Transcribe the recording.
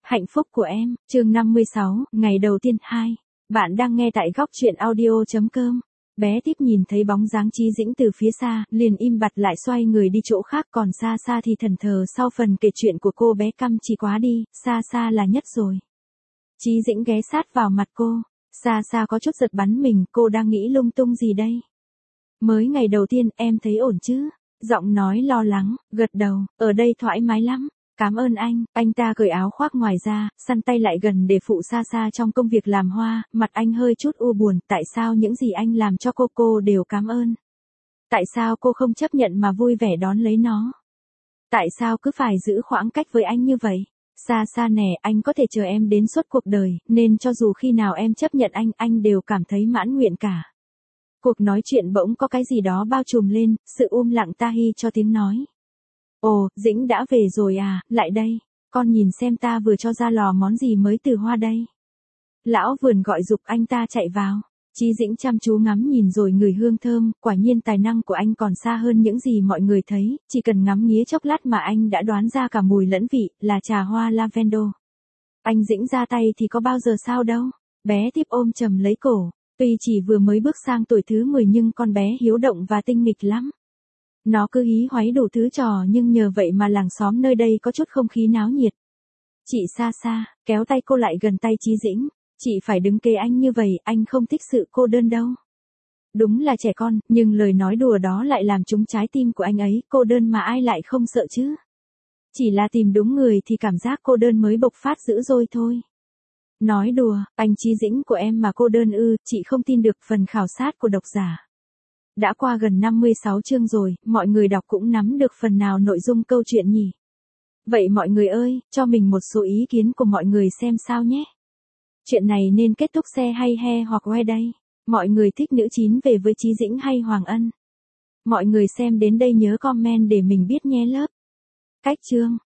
Hạnh phúc của em, chương 56, ngày đầu tiên 2. Bạn đang nghe tại góc truyện audio.com. Bé Tiếp nhìn thấy bóng dáng Chí Dĩnh từ phía xa, liền im bặt lại xoay người đi chỗ khác, còn xa xa thì thẫn thờ sau phần kể chuyện của cô bé căm chỉ quá đi, xa xa là nhất rồi. Chí Dĩnh ghé sát vào mặt cô, xa xa có chút giật bắn mình, cô đang nghĩ lung tung gì đây? Mới ngày đầu tiên em thấy ổn chứ? Giọng nói lo lắng, gật đầu, ở đây thoải mái lắm. Cảm ơn anh ta cởi áo khoác ngoài ra, săn tay lại gần để phụ xa xa trong công việc làm hoa, mặt anh hơi chút u buồn, tại sao những gì anh làm cho cô đều cảm ơn? Tại sao cô không chấp nhận mà vui vẻ đón lấy nó? Tại sao cứ phải giữ khoảng cách với anh như vậy? Xa xa nè, anh có thể chờ em đến suốt cuộc đời, nên cho dù khi nào em chấp nhận anh đều cảm thấy mãn nguyện cả. Cuộc nói chuyện bỗng có cái gì đó bao trùm lên, sự lặng tahi cho tiếng nói. Ồ, Dĩnh đã về rồi à, lại đây, con nhìn xem ta vừa cho ra lò món gì mới từ hoa đây. Lão vườn gọi giục anh ta chạy vào. Chí Dĩnh chăm chú ngắm nhìn rồi ngửi hương thơm, quả nhiên tài năng của anh còn xa hơn những gì mọi người thấy, chỉ cần ngắm nghía chốc lát mà anh đã đoán ra cả mùi lẫn vị, là trà hoa lavender. Anh Dĩnh ra tay thì có bao giờ sao đâu. Bé Tiếp ôm chầm lấy cổ, tuy chỉ vừa mới bước sang tuổi thứ 10 nhưng con bé hiếu động và tinh nghịch lắm. Nó cứ hí hoáy đủ thứ trò, nhưng nhờ vậy mà làng xóm nơi đây có chút không khí náo nhiệt. Chị xa xa, kéo tay cô lại gần tay Chí Dĩnh. Chị phải đứng kế anh như vậy, anh không thích sự cô đơn đâu. Đúng là trẻ con, nhưng lời nói đùa đó lại làm trúng trái tim của anh ấy, cô đơn mà ai lại không sợ chứ. Chỉ là tìm đúng người thì cảm giác cô đơn mới bộc phát dữ dội thôi. Nói đùa, anh Chí Dĩnh của em mà cô đơn ư, chị không tin được. Phần khảo sát của độc giả. Đã qua gần 56 chương rồi, mọi người đọc cũng nắm được phần nào nội dung câu chuyện nhỉ? Vậy mọi người ơi, cho mình một số ý kiến của mọi người xem sao nhé. Chuyện này nên kết thúc xe hay he hoặc que đây? Mọi người thích nữ chín về với Chí Dĩnh hay Hoàng Ân? Mọi người xem đến đây nhớ comment để mình biết nhé lớp. Cách chương.